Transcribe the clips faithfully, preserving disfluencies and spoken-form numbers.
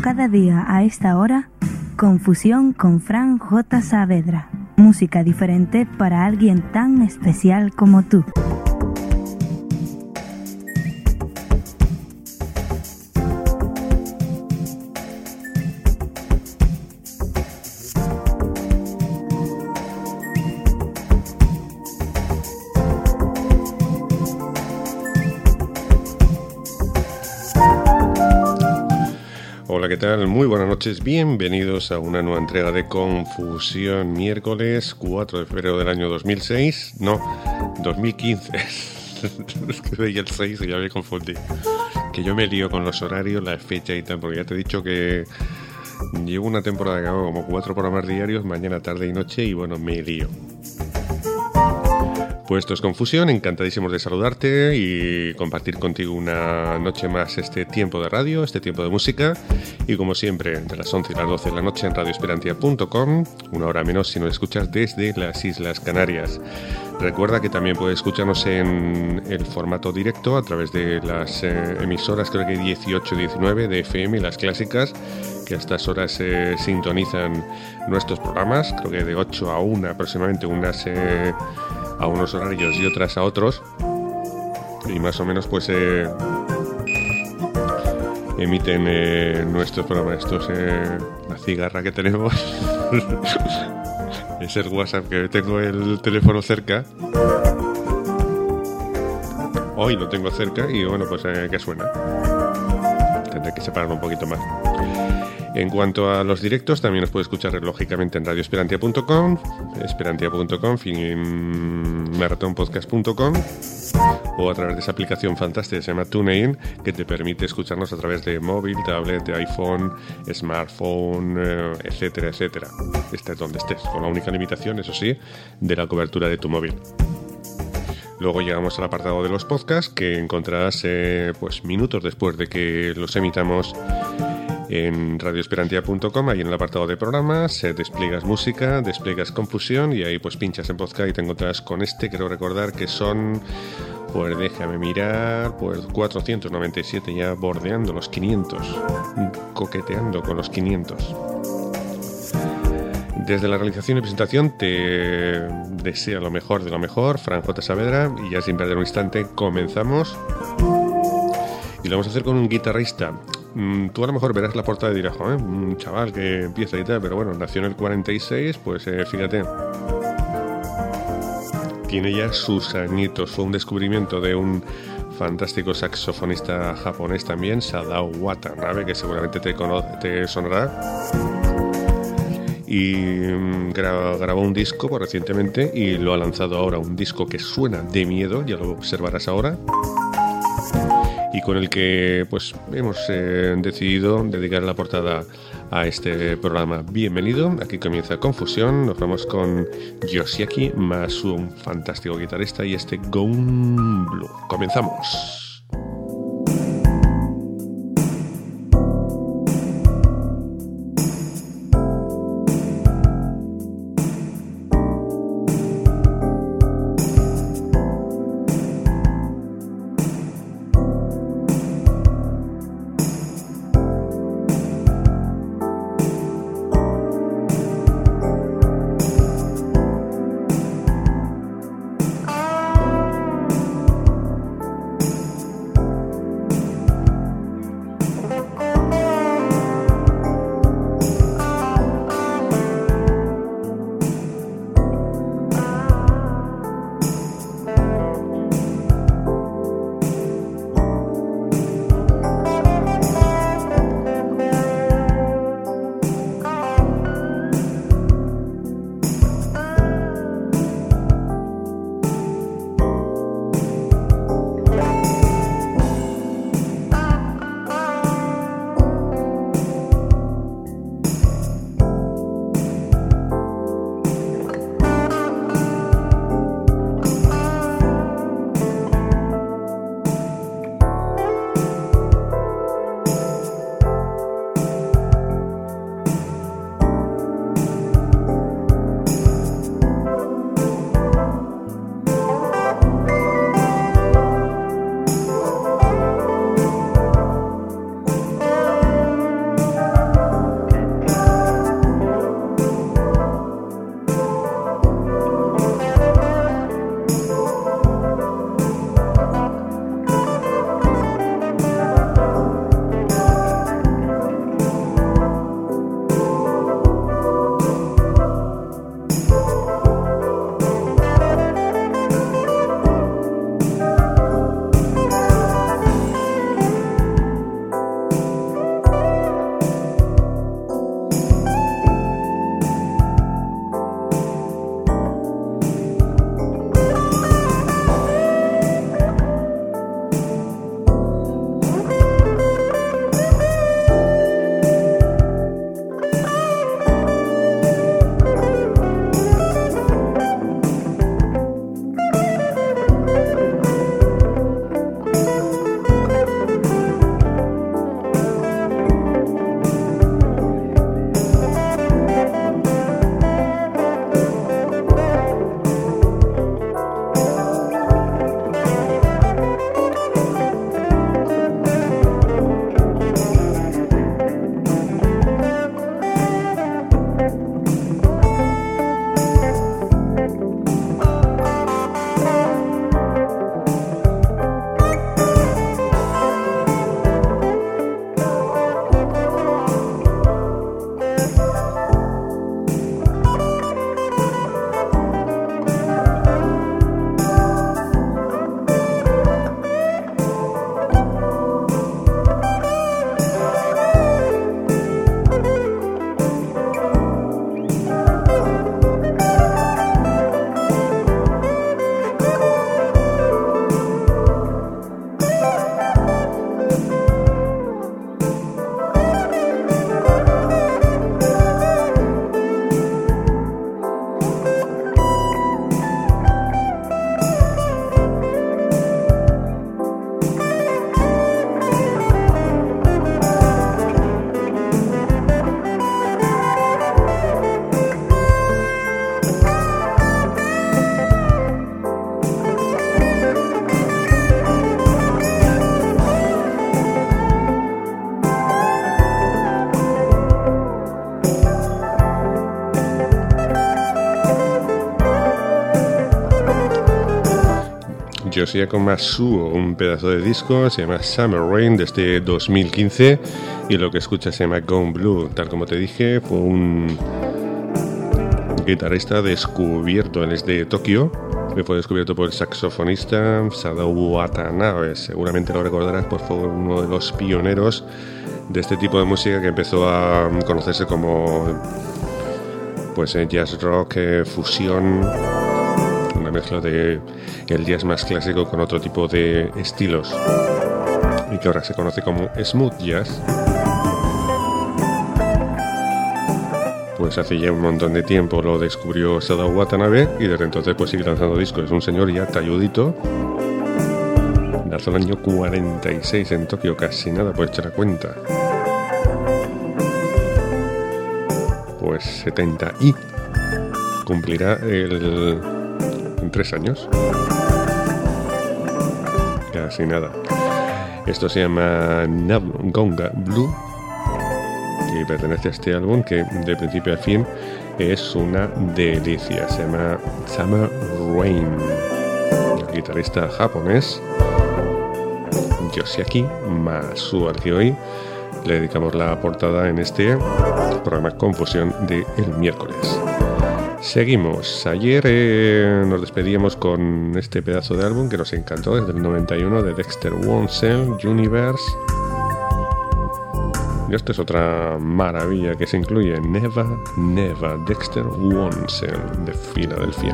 cada día a esta hora, Confusión con Fran J. Saavedra. Música diferente para alguien tan especial como tú. Hola, ¿qué tal? Muy buenas noches, bienvenidos a una nueva entrega de Confusión, miércoles cuatro de febrero del año dos mil seis, no, dos mil quince, es que veía el seis y ya me confundí, que yo me lío con los horarios, la fecha y tal, porque ya te he dicho que llevo una temporada que hago como cuatro programas diarios, mañana, tarde y noche, y bueno, me lío. Pues esto es Confusión, encantadísimos de saludarte y compartir contigo una noche más este tiempo de radio, este tiempo de música, y como siempre, entre las once y las doce de la noche en radio esperantia punto com, una hora menos si nos escuchas desde las Islas Canarias. Recuerda que también puedes escucharnos en el formato directo a través de las eh, emisoras, creo que dieciocho, diecinueve de F M, las clásicas, que a estas horas se eh, sintonizan nuestros programas, creo que de ocho a una aproximadamente, unas eh, a unos horarios y otras a otros, y más o menos pues eh, emiten eh, nuestros programas. Esto es eh, la cigarra que tenemos. Es el WhatsApp, que tengo el teléfono cerca. Hoy lo tengo cerca y bueno, pues eh, que suena. Tendré que separarlo un poquito más. En cuanto a los directos, también nos puede escuchar lógicamente en radio esperantia punto com, esperantia punto com, marathon podcast punto com, o a través de esa aplicación fantástica que se llama TuneIn, que te permite escucharnos a través de móvil, tablet, de iPhone, smartphone, eh, etcétera, etcétera. Estés donde estés, con la única limitación, eso sí, de la cobertura de tu móvil. Luego llegamos al apartado de los podcasts, que encontrarás eh, pues minutos después de que los emitamos en radio esperantia punto com, ahí en el apartado de programas, eh, despliegas música, despliegas Confusión, y ahí pues pinchas en podcast y te encontrarás con este. Quiero recordar que son, pues déjame mirar, pues cuatrocientos noventa y siete, ya bordeando los quinientos, coqueteando con los quinientos. Desde la realización y presentación te desea lo mejor de lo mejor, Fran J. Saavedra, y ya sin perder un instante comenzamos. Y lo vamos a hacer con un guitarrista. Tú a lo mejor verás la portada y dirás, joder, un chaval que empieza y tal, pero bueno, nació en el cuarenta y seis, pues eh, fíjate, tiene ya sus añitos. Fue un descubrimiento de un fantástico saxofonista japonés también, Sadao Watanabe, que seguramente te, conoce, te sonará. Y gra- grabó un disco pues, recientemente, y lo ha lanzado ahora, un disco que suena de miedo, ya lo observarás ahora, y con el que pues hemos eh, decidido dedicar la portada a este programa. Bienvenido, aquí comienza Confusión. Nos vamos con Yoshiaki Masu, un fantástico guitarrista, y este Gone Blue. Comenzamos. Yoshihiko Masuo, un pedazo de disco, se llama Summer Rain desde dos mil quince y lo que escuchas se llama Gone Blue. Tal como te dije, fue un guitarrista descubierto, él es de Tokio, que fue descubierto por el saxofonista Sadao Watanabe. Seguramente lo recordarás, pues fue uno de los pioneros de este tipo de música que empezó a conocerse como pues jazz rock, eh, fusión, una mezcla de el jazz más clásico con otro tipo de estilos y que ahora se conoce como smooth jazz. Pues hace ya un montón de tiempo lo descubrió Sadao Watanabe y desde entonces pues sigue lanzando discos. Es un señor ya talludito. Nació el año cuarenta y seis en Tokio, casi nada por echar la cuenta. Pues setenta y cumplirá el, en tres años. Casi nada. Esto se llama Gonga Blue y pertenece a este álbum que de principio a fin es una delicia. Se llama Summer Rain. El guitarrista japonés Yoshiaki Masuo, al que hoy le dedicamos la portada en este programa Confusión de el miércoles. Seguimos. Ayer eh, nos despedíamos con este pedazo de álbum que nos encantó, desde el noventa y uno, de Dexter Wansel, Universe. Y esto es otra maravilla que se incluye en Never, Never, Dexter Wansel, de Filadelfia.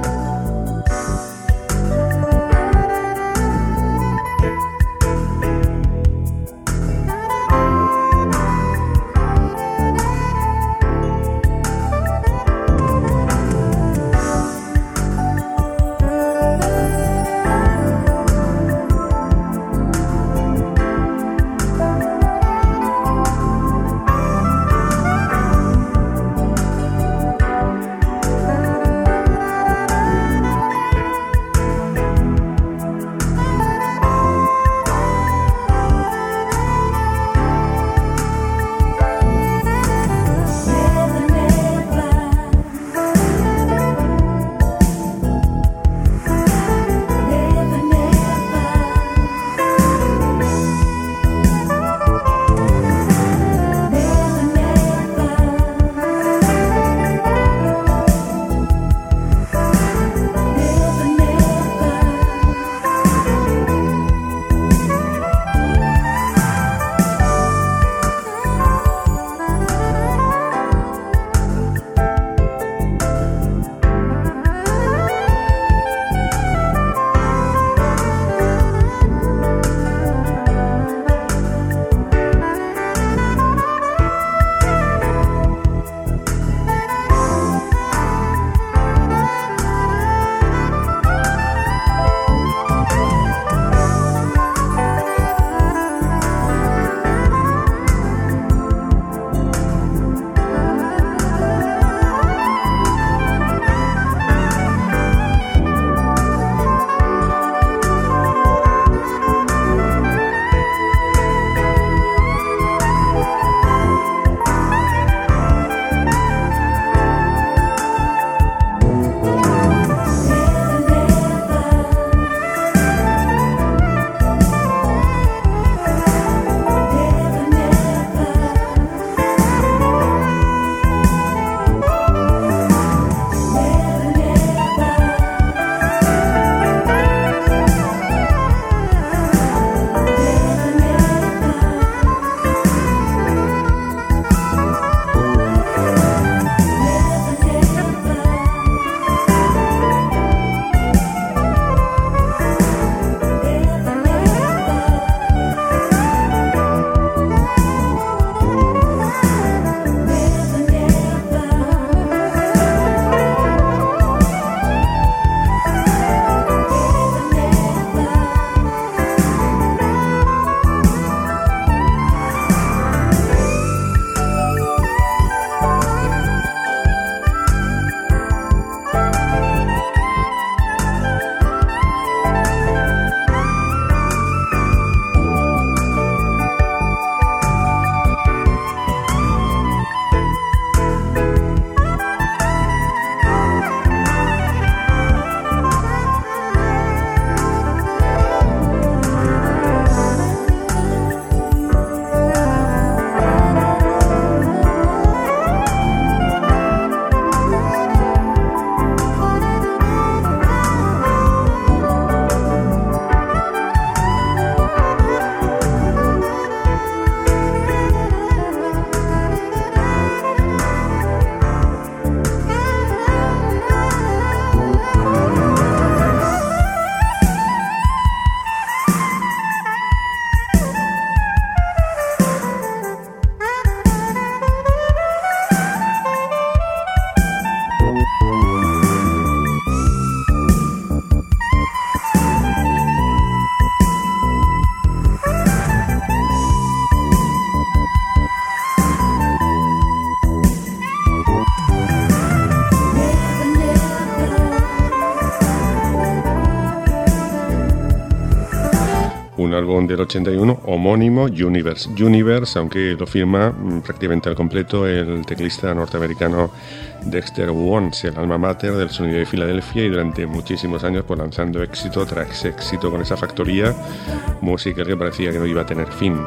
un álbum del ochenta y uno homónimo, Universe. Universe, aunque lo firma mmm, prácticamente al completo el teclista norteamericano Dexter Wons, el alma mater del sonido de Filadelfia, y durante muchísimos años pues lanzando éxito tras éxito con esa factoría musical que parecía que no iba a tener fin.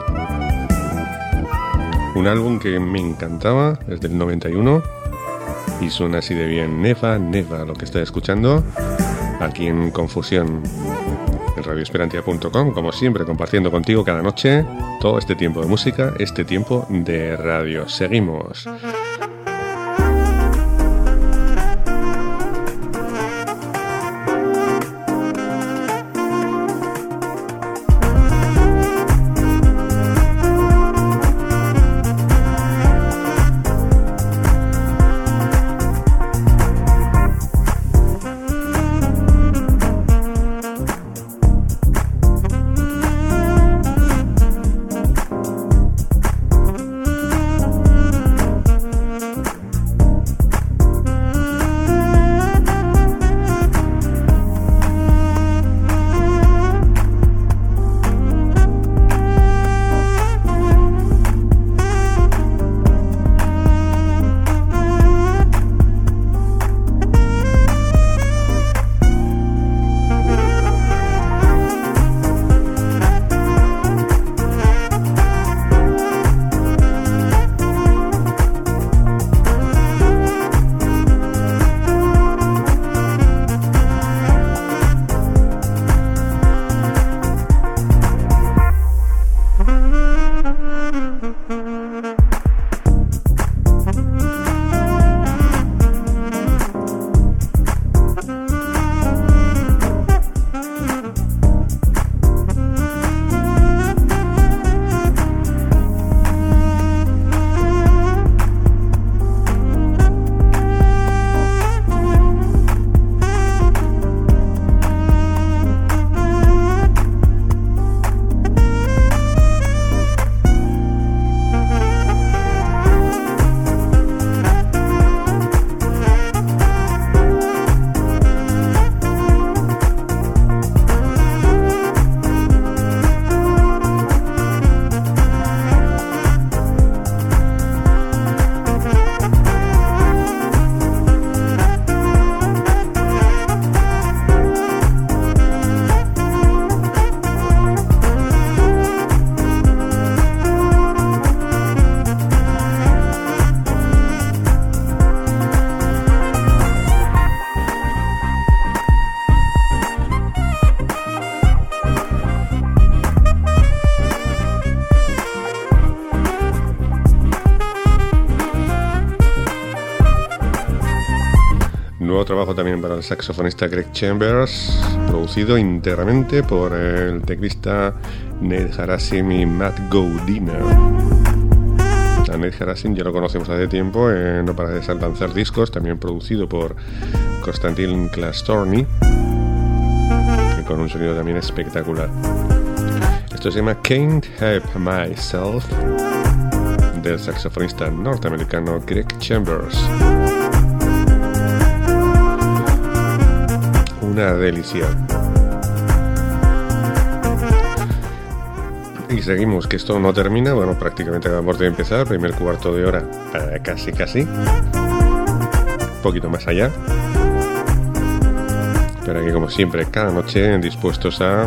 Un álbum que me encantaba desde el noventa y uno y suena así de bien. Neva, Neva, lo que está escuchando aquí en Confusión. En radio esperantia punto com, como siempre, compartiendo contigo cada noche todo este tiempo de música, este tiempo de radio. Seguimos. Nuevo trabajo también para el saxofonista Greg Chambers, producido íntegramente por el teclista Nate Harasim y Matt Godina. A Nate Harasim ya lo conocemos hace tiempo, eh, no para de lanzar discos, también producido por Konstantin Klastorny, que con un sonido también espectacular. Esto se llama Can't Help Myself, del saxofonista norteamericano Greg Chambers. Una delicia. Y seguimos, que esto no termina. Bueno, prácticamente acabamos de empezar, primer cuarto de hora, eh, casi casi, un poquito más allá, pero aquí como siempre cada noche dispuestos a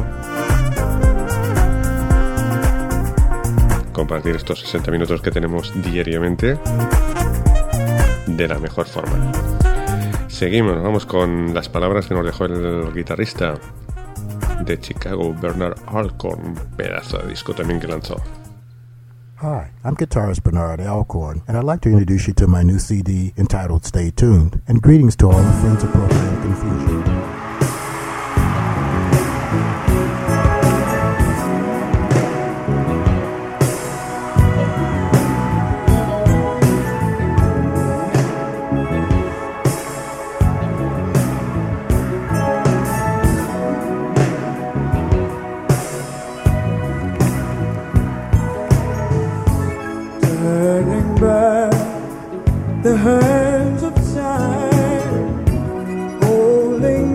compartir estos sesenta minutos que tenemos diariamente de la mejor forma. Seguimos, vamos con las palabras que nos dejó el guitarrista de Chicago, Bernard Alcorn, pedazo de disco también que lanzó. Hi, I'm guitarist Bernard Alcorn, and I'd like to introduce you to my new C D entitled Stay Tuned, and greetings to all the friends of Program Confusion. The hands of time holding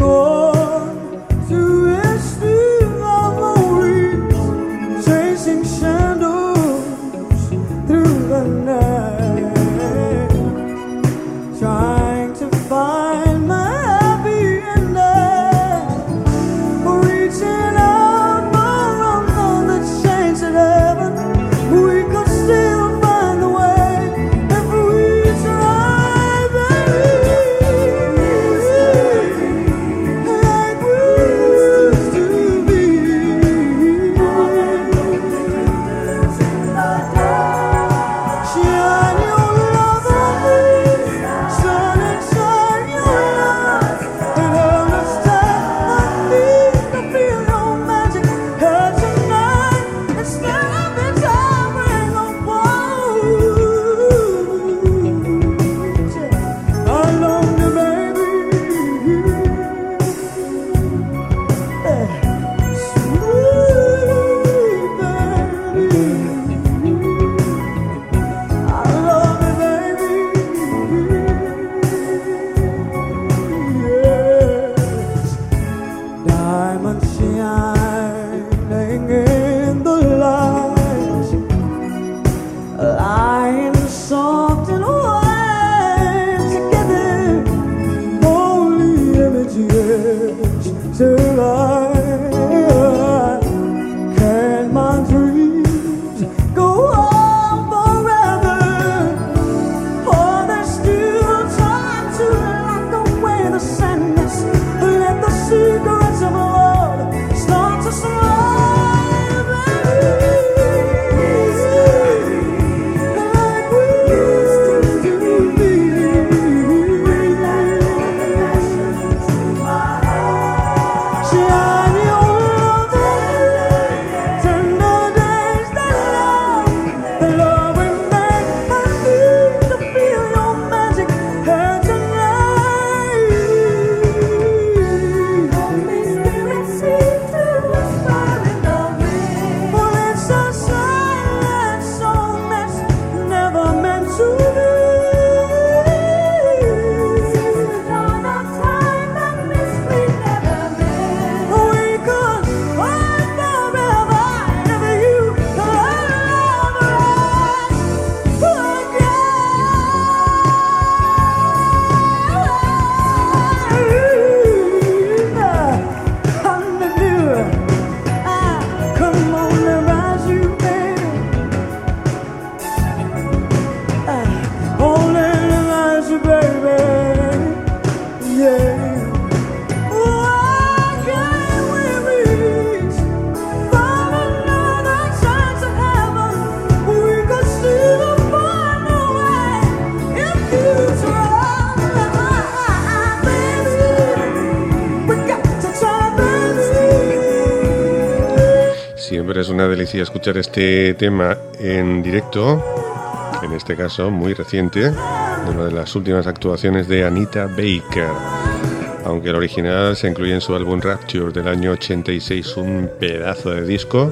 Siempre es una delicia escuchar este tema en directo, en este caso muy reciente, de una de las últimas actuaciones de Anita Baker. Aunque el original se incluye en su álbum Rapture del año ochenta y seis, un pedazo de disco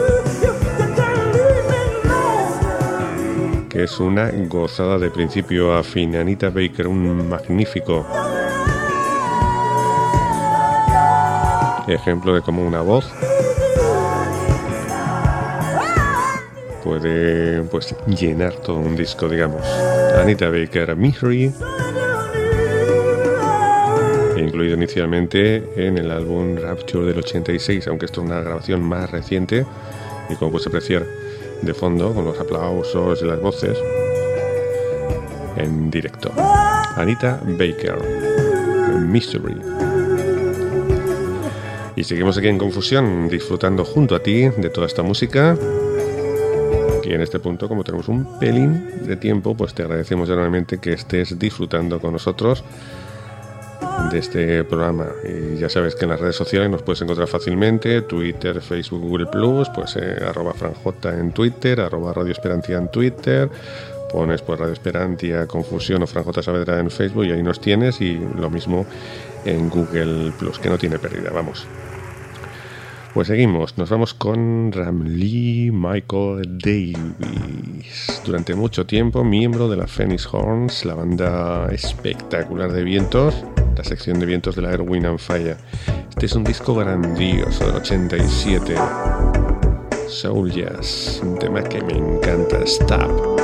que es una gozada de principio a fin. Anita Baker, un magnífico ejemplo de cómo una voz puede pues llenar todo un disco, digamos. Anita Baker, Misery, incluido inicialmente en el álbum Rapture del ochenta y seis, aunque esto es una grabación más reciente, y como puedes apreciar de fondo con los aplausos y las voces en directo. Anita Baker, Misery. Y seguimos aquí en Confusión, disfrutando junto a ti de toda esta música. Y en este punto, como tenemos un pelín de tiempo, pues te agradecemos enormemente que estés disfrutando con nosotros de este programa. Y ya sabes que en las redes sociales nos puedes encontrar fácilmente: Twitter, Facebook, Google Plus, pues eh, arroba franj en Twitter, arroba Radio Esperantia en Twitter, pones pues Radio Esperantia, Confusión o Franj Saavedra en Facebook y ahí nos tienes, y lo mismo en Google Plus, que no tiene pérdida, vamos. Pues seguimos, nos vamos con Ramlee Michael Davis, durante mucho tiempo miembro de la Phoenix Horns, la banda espectacular de vientos, la sección de vientos de la Earth, Wind and Fire. Este es un disco grandioso del ochenta y siete, Soul Jazz, un tema que me encanta, Stop.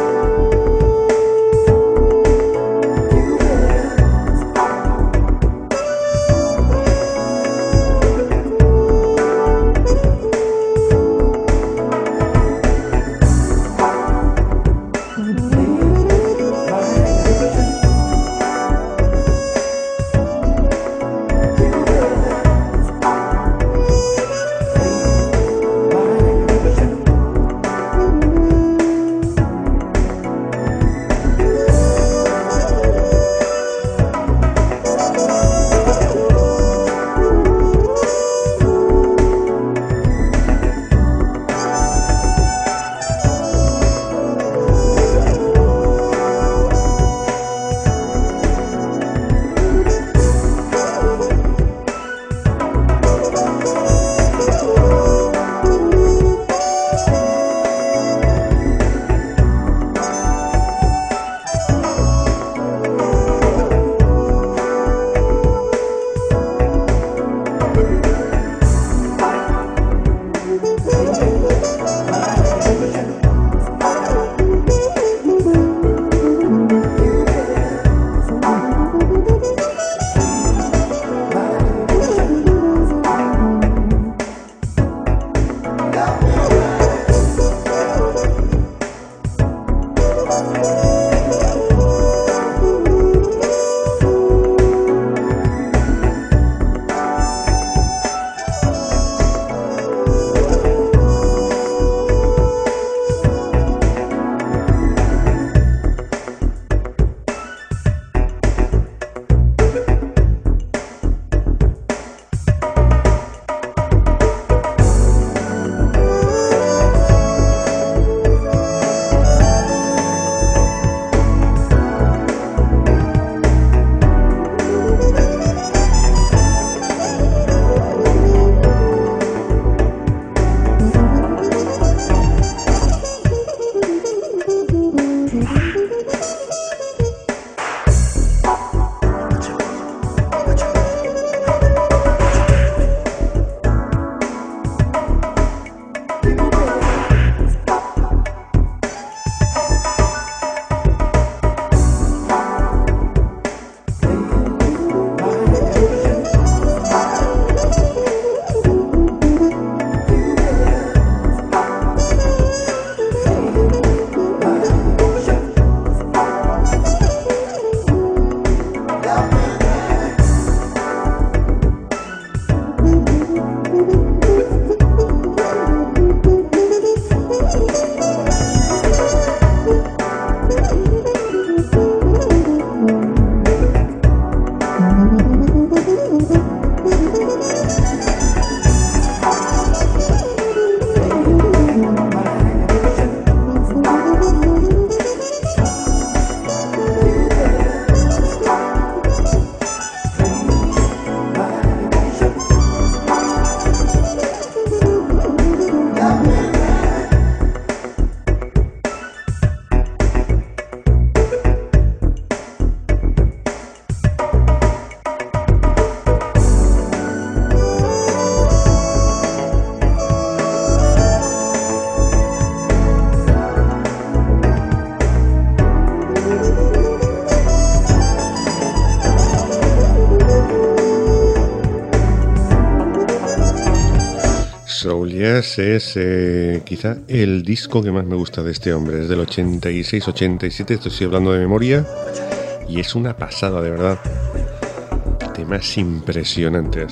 Soul Jazz es eh, quizá el disco que más me gusta de este hombre. Es del ochenta y seis ochenta y siete, estoy hablando de memoria, y es una pasada, de verdad. Temas impresionantes.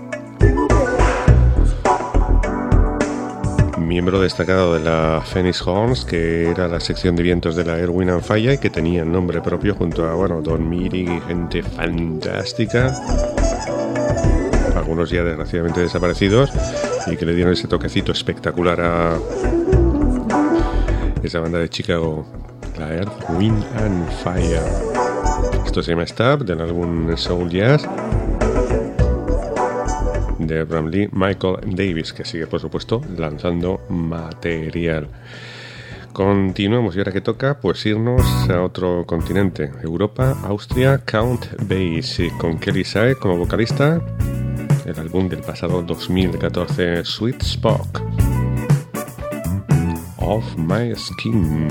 Miembro destacado de la Phoenix Horns, que era la sección de vientos de la Earth, Wind and Fire, y que tenía nombre propio junto a, bueno, Don Meeting y gente fantástica, algunos ya desgraciadamente desaparecidos, y que le dieron ese toquecito espectacular a esa banda de Chicago, la Earth, Wind and Fire. Esto se llama Stab, del álbum Soul Jazz de Bram Lee, Michael Davis, que sigue, por supuesto, lanzando material. Continuamos, y ahora que toca, pues irnos a otro continente, Europa, Austria, Count Basie, con Kelly Sae como vocalista, el álbum del pasado dos mil catorce, Sweet Spot of My Skin.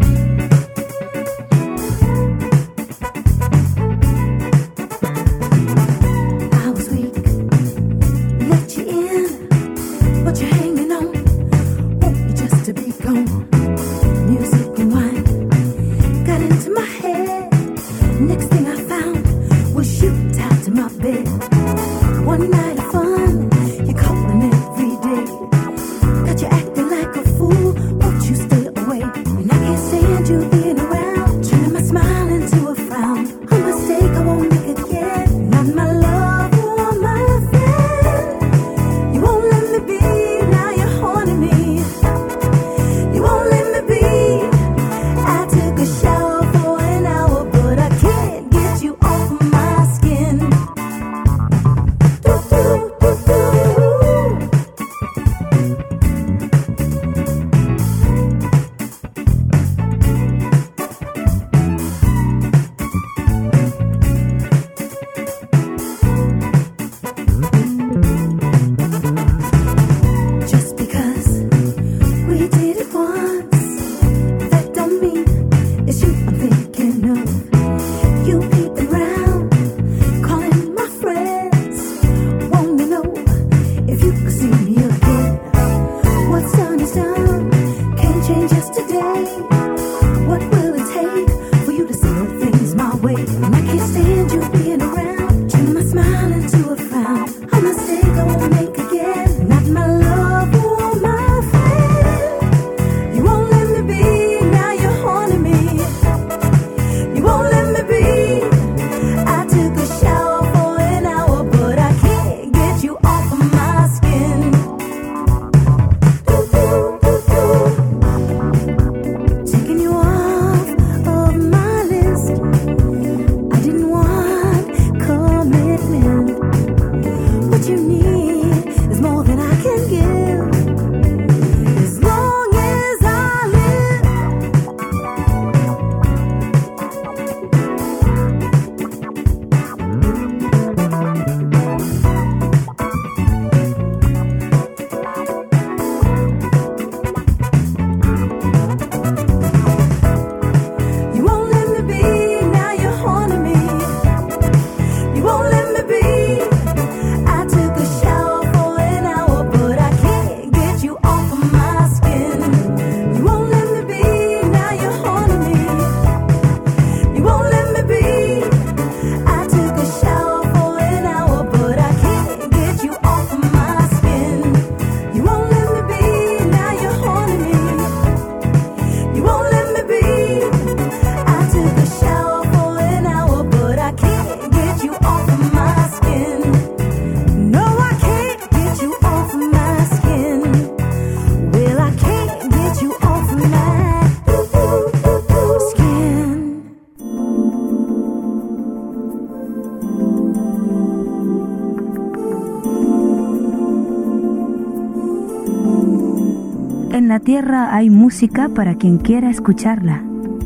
En la tierra hay música para quien quiera escucharla.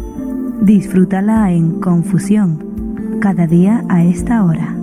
Disfrútala en Confusión, cada día a esta hora.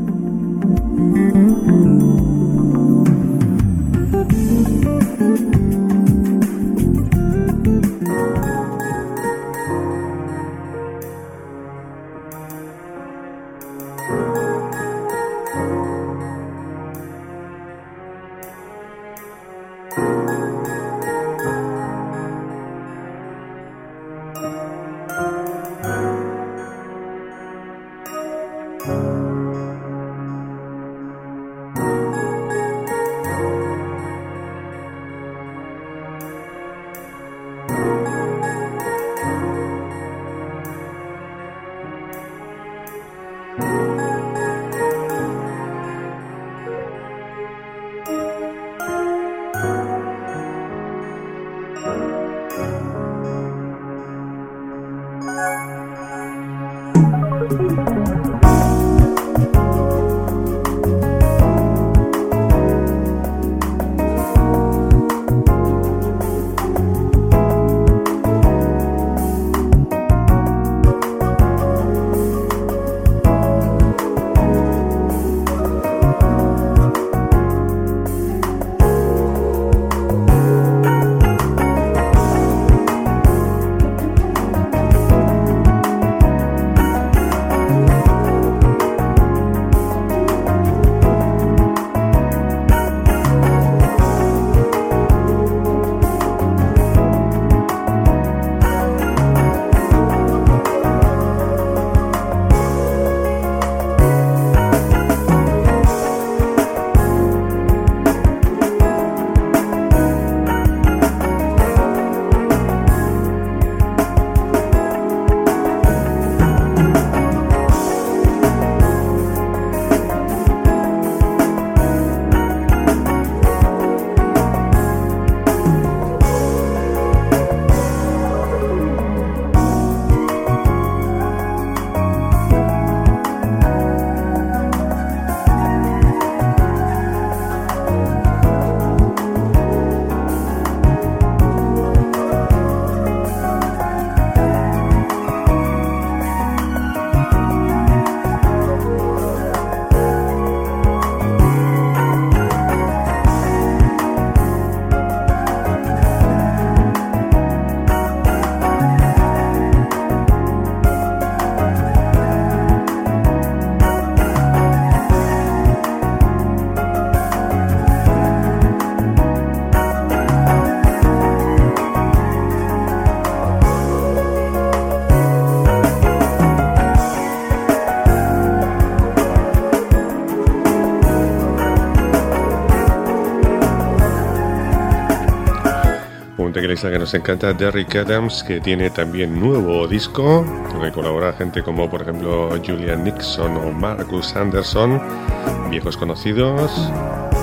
un teclista que nos encanta, Derrick Adams, que tiene también nuevo disco, donde colabora gente como por ejemplo Julian Nixon o Marcus Anderson, viejos conocidos.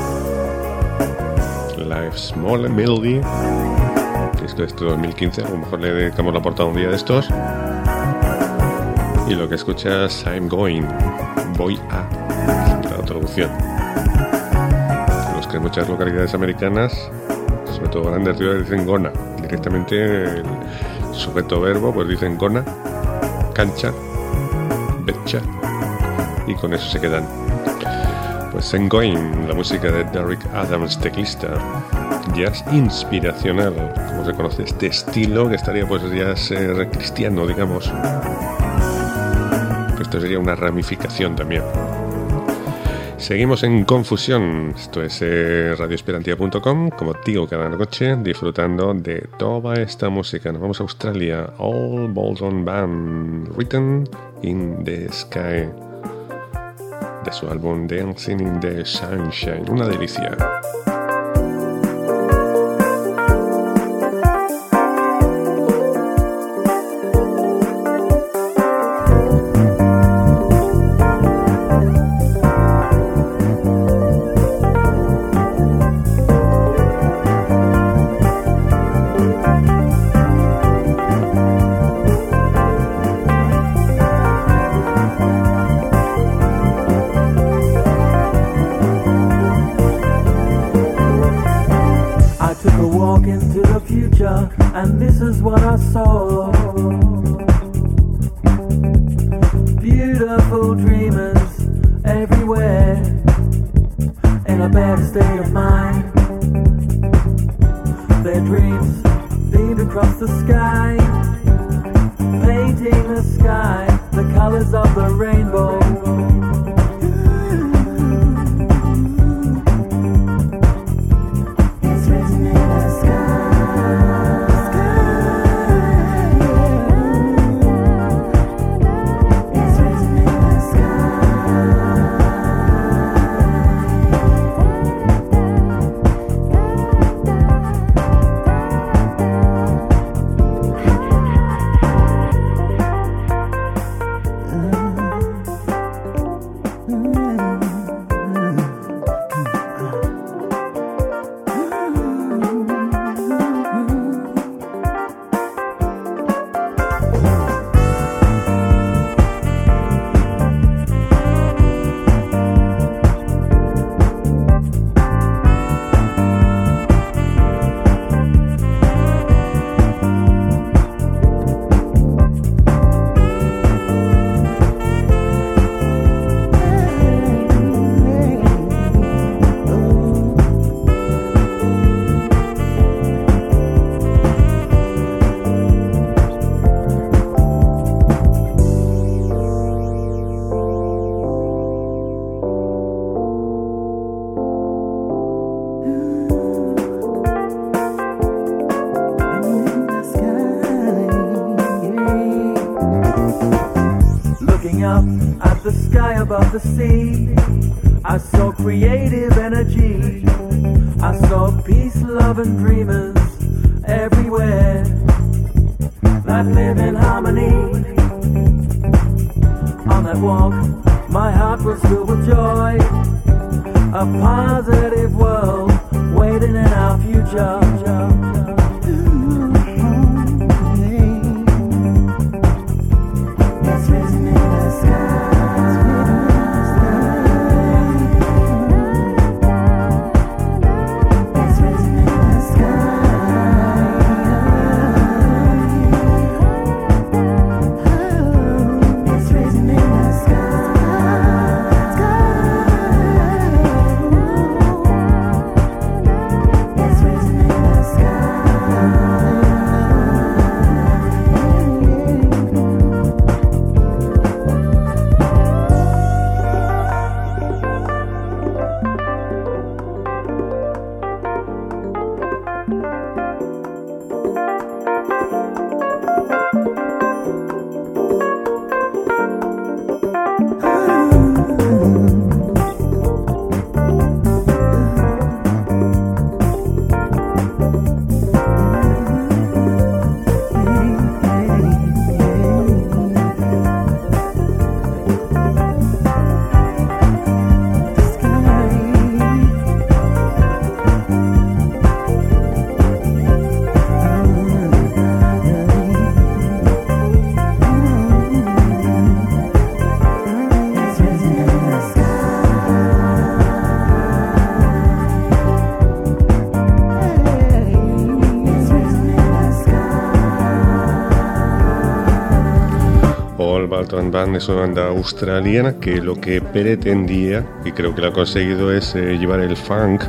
Life Small Melody, disco de este dos mil quince, a lo mejor le dedicamos la portada un día de estos. Y lo que escuchas, I'm Going, voy a, la traducción. Los que en muchas localidades americanas, sobre todo grandes ciudades, dicen gona. Directamente el sujeto verbo, pues dicen gona, cancha, becha, y con eso se quedan. Pues I'm Going, la música de Derrick Adams, teclista, jazz inspiracional, como se conoce este estilo, que estaría pues ya ser cristiano, digamos. Esto sería una ramificación también. Seguimos en Confusión. Esto es eh, radio esperantia punto com, como digo cada noche, disfrutando de toda esta música. Nos vamos a Australia. All Bolton Band, Written in the Sky, de su álbum Dancing in the Sunshine. Una delicia. And this is what I saw. Beautiful dreamers everywhere, in a better state of mind. Their dreams lead across the sky, painting the sky the colors of the rainbow. Above the sea, I saw creative energy. I saw peace, love and dreamers everywhere that live in harmony. On that walk, my heart was filled with joy. A positive world waiting in our future. It's risen in the sky. Balton Band es una banda australiana que lo que pretendía, y creo que lo ha conseguido, es eh, llevar el funk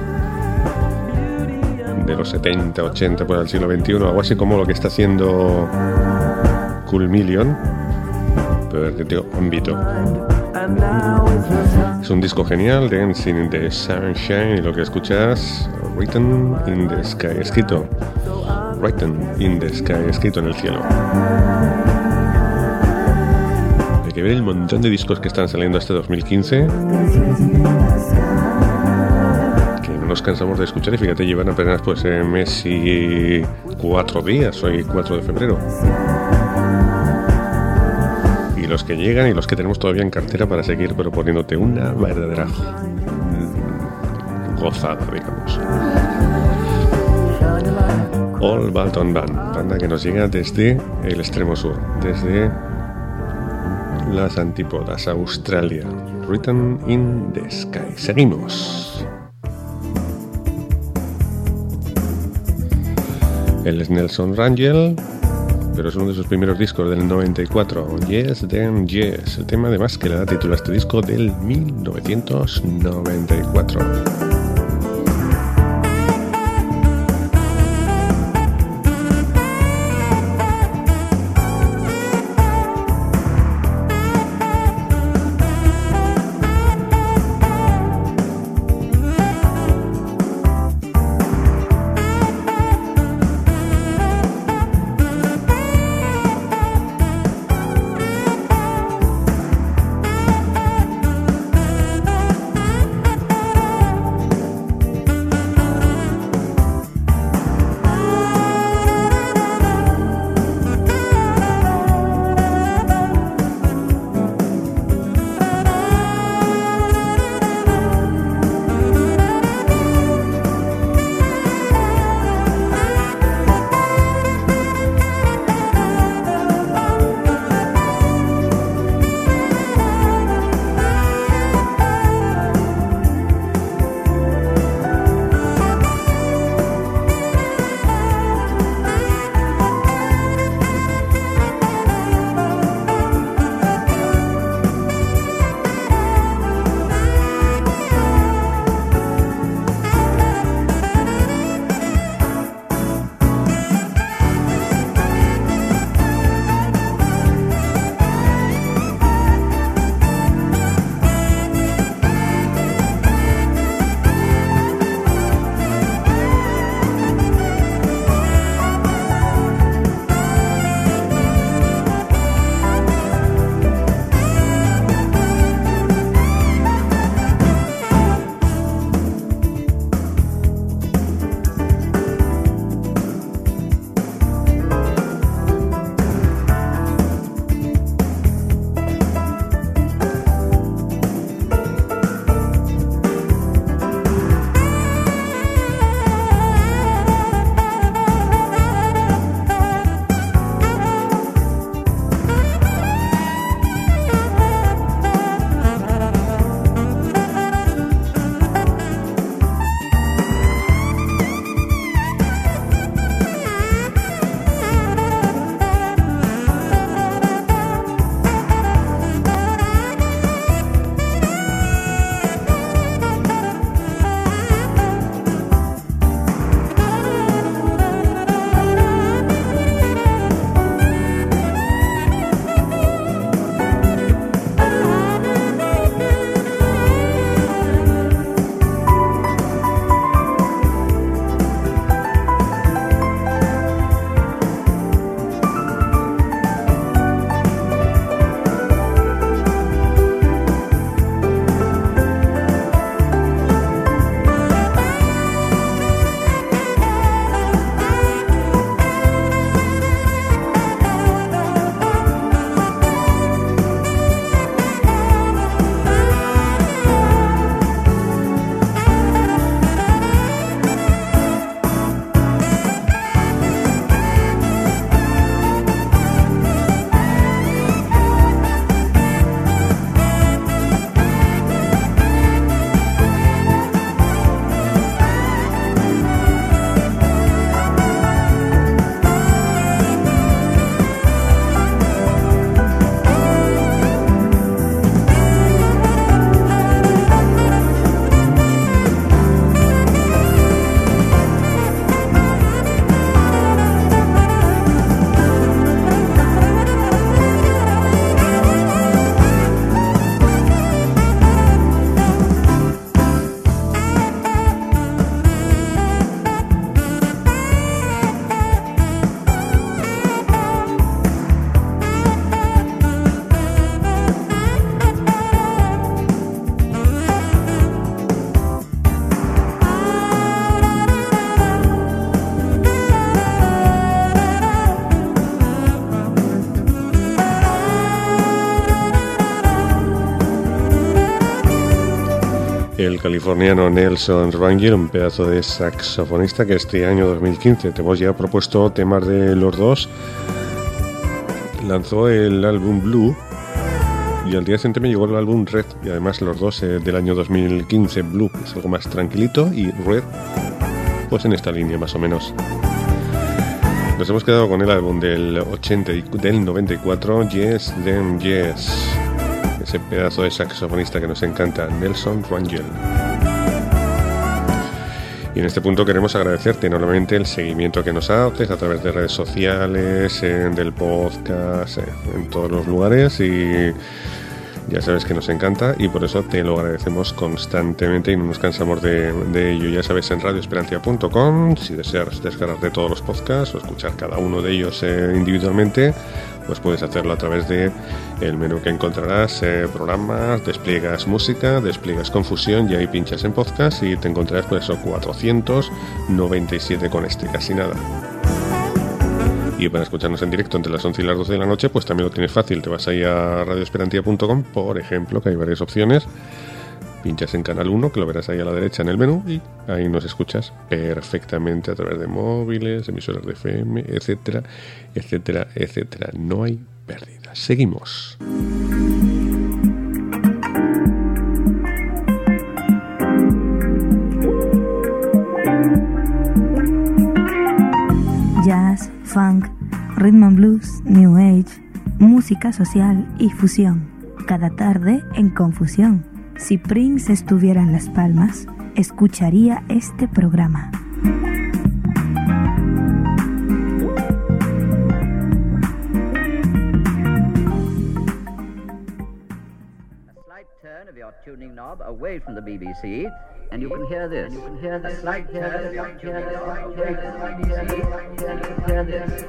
de los setenta, ochenta, pues al siglo veintiuno, algo así como lo que está haciendo Cool Million, pero en distinto ámbito. Es un disco genial, Dancing in the Sunshine, y lo que escuchas, Written in the Sky, escrito, Written in the Sky, escrito en el cielo. Hay que ver el montón de discos que están saliendo este dos mil quince, que no nos cansamos de escuchar, y fíjate, llevan apenas pues eh, mes y cuatro días, hoy cuatro de febrero. Los que llegan y los que tenemos todavía en cartera para seguir proponiéndote una verdadera gozada, digamos. All Balton Band, banda que nos llega desde el extremo sur, desde las antípodas, Australia. Written in the Sky. Seguimos. Él es Nelson Rangel, pero es uno de sus primeros discos del noventa y cuatro, Yes Then Yes, el tema además que le da título a este disco del mil novecientos noventa y cuatro. el californiano Nelson Rangel, un pedazo de saxofonista que este año dos mil quince, te hemos ya propuesto temas de los dos, lanzó el álbum Blue y al día siguiente me llegó el álbum Red, y además los dos eh, del año dos mil quince. Blue es algo más tranquilito y Red pues en esta línea más o menos. Nos hemos quedado con el álbum del ochenta y, del noventa y cuatro, Yes Then Yes, ese pedazo de saxofonista que nos encanta, Nelson Rangel. Y en este punto queremos agradecerte enormemente el seguimiento que nos haces a través de redes sociales, en, del podcast, en, en todos los lugares, y ya sabes que nos encanta y por eso te lo agradecemos constantemente y no nos cansamos de, de ello. Ya sabes, en radio esperantia punto com, si deseas descargarte todos los podcasts o escuchar cada uno de ellos eh, individualmente, pues puedes hacerlo a través de el menú que encontrarás, eh, programas, despliegas música, despliegas confusión y ahí pinchas en podcast y te encontrarás por eso cuatrocientos noventa y siete con este, casi nada. Y para escucharnos en directo entre las once y las doce de la noche, pues también lo tienes fácil. Te vas ahí a radio esperantia punto com, por ejemplo, que hay varias opciones. Pinchas en canal uno, que lo verás ahí a la derecha en el menú, y ahí nos escuchas perfectamente a través de móviles, emisoras de F M, etcétera, etcétera, etcétera. No hay pérdida. Seguimos. Jazz, funk, rhythm and blues, new age, música social y fusión. Cada tarde en Confusión. Si Prince estuviera en Las Palmas, escucharía este programa. A slight turn of your tuning knob away from the B B C, and you can hear this. You can hear the slight turn of your tuning knob away from the B B C, and you can hear this.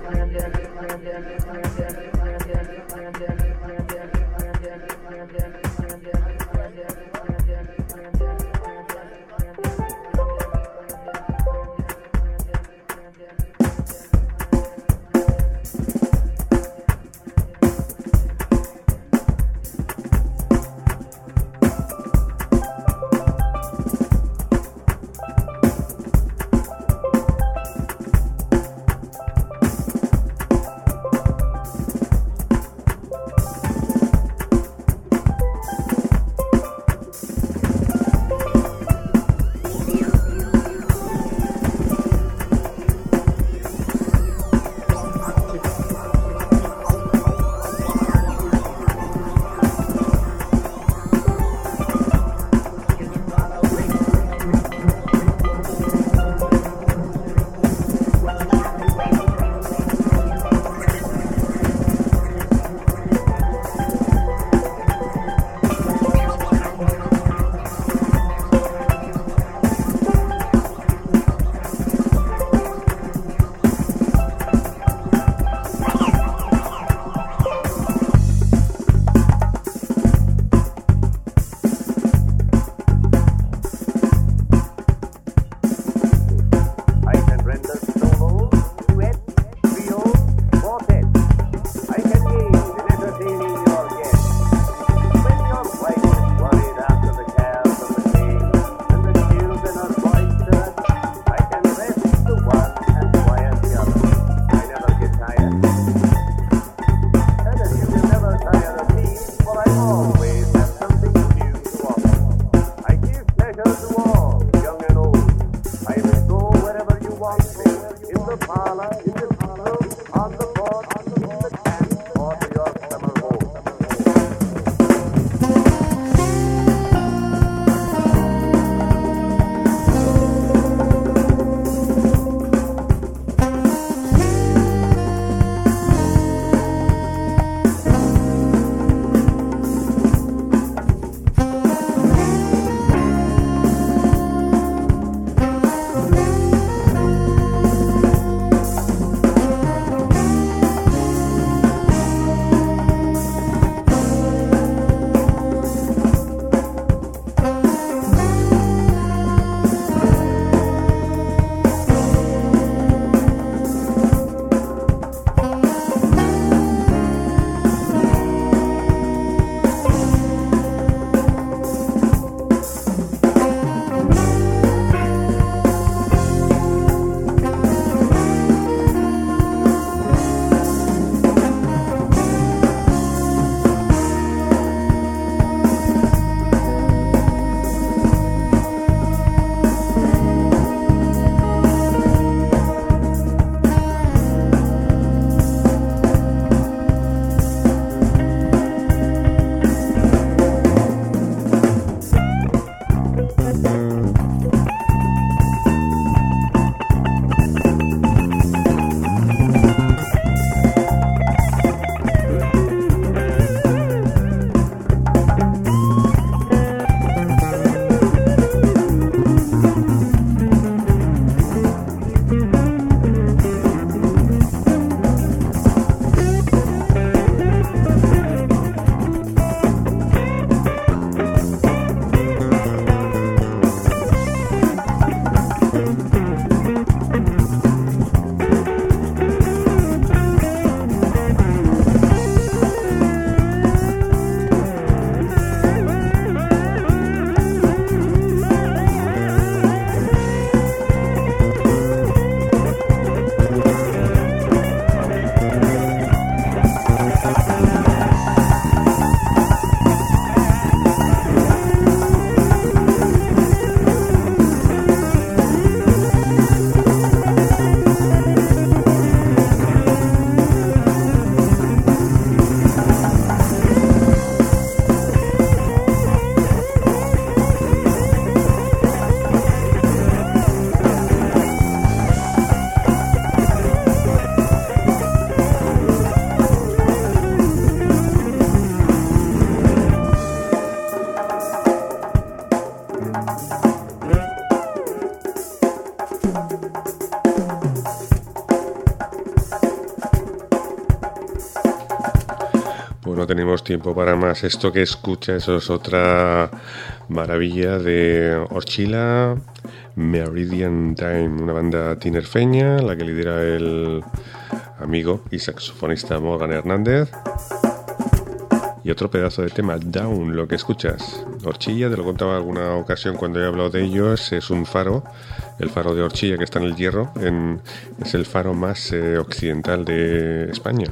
tenemos tiempo para más. Esto que escucha, eso es otra maravilla de Orchila, Meridian Time, una banda tinerfeña, la que lidera el amigo y saxofonista Morgan Hernández. Y otro pedazo de tema, Down, lo que escuchas. Orchilla, te lo contaba alguna ocasión cuando he hablado de ellos, es un faro, el faro de Orchilla que está en el Hierro, en, es el faro más eh, occidental de España.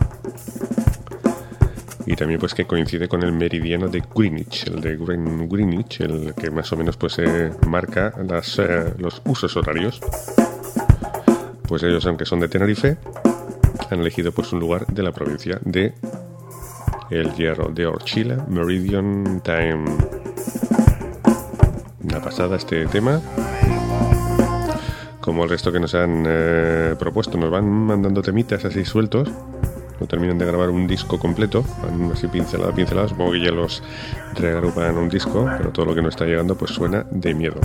Y también pues que coincide con el meridiano de Greenwich, el de Greenwich, el que más o menos pues eh, marca las, eh, los usos horarios. Pues ellos, aunque son de Tenerife, han elegido pues un lugar de la provincia de El Hierro, de Orchila, Meridian Time. Una pasada este tema. Como el resto que nos han eh, propuesto, nos van mandando temitas así sueltos. No terminan de grabar un disco completo, van así pinceladas, pinceladas. Supongo que ya los reagrupan en un disco, pero todo lo que nos está llegando pues suena de miedo.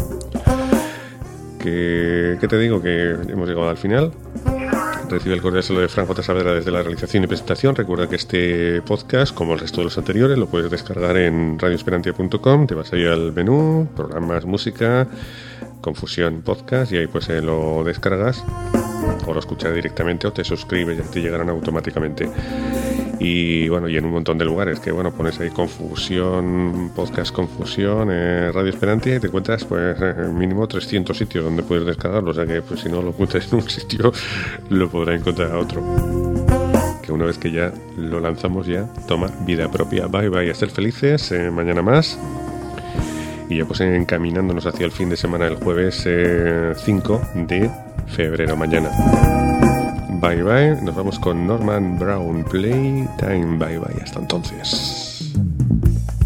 ¿Qué, qué te digo? Que hemos llegado al final. Recibe el cordial saludo de Fran J. Saavedra desde la realización y presentación. Recuerda que este podcast, como el resto de los anteriores, lo puedes descargar en radio esperantia punto com. Te vas ahí al menú, programas, música, Confusión Podcast, y ahí pues eh, lo descargas o lo escuchas directamente o te suscribes y te llegarán automáticamente. Y bueno, y en un montón de lugares que bueno, pones ahí Confusión, Podcast Confusión, eh, Radio Esperantia, y te encuentras pues eh, mínimo trescientos sitios donde puedes descargarlo. O sea que pues si no lo encuentras en un sitio, lo podrás encontrar a otro. Que una vez que ya lo lanzamos, ya toma vida propia. Bye bye, a ser felices, eh, mañana más. Y ya pues encaminándonos hacia el fin de semana, el jueves eh, cinco de febrero, mañana. Bye bye, nos vamos con Norman Brown, Playtime. Bye bye, hasta entonces.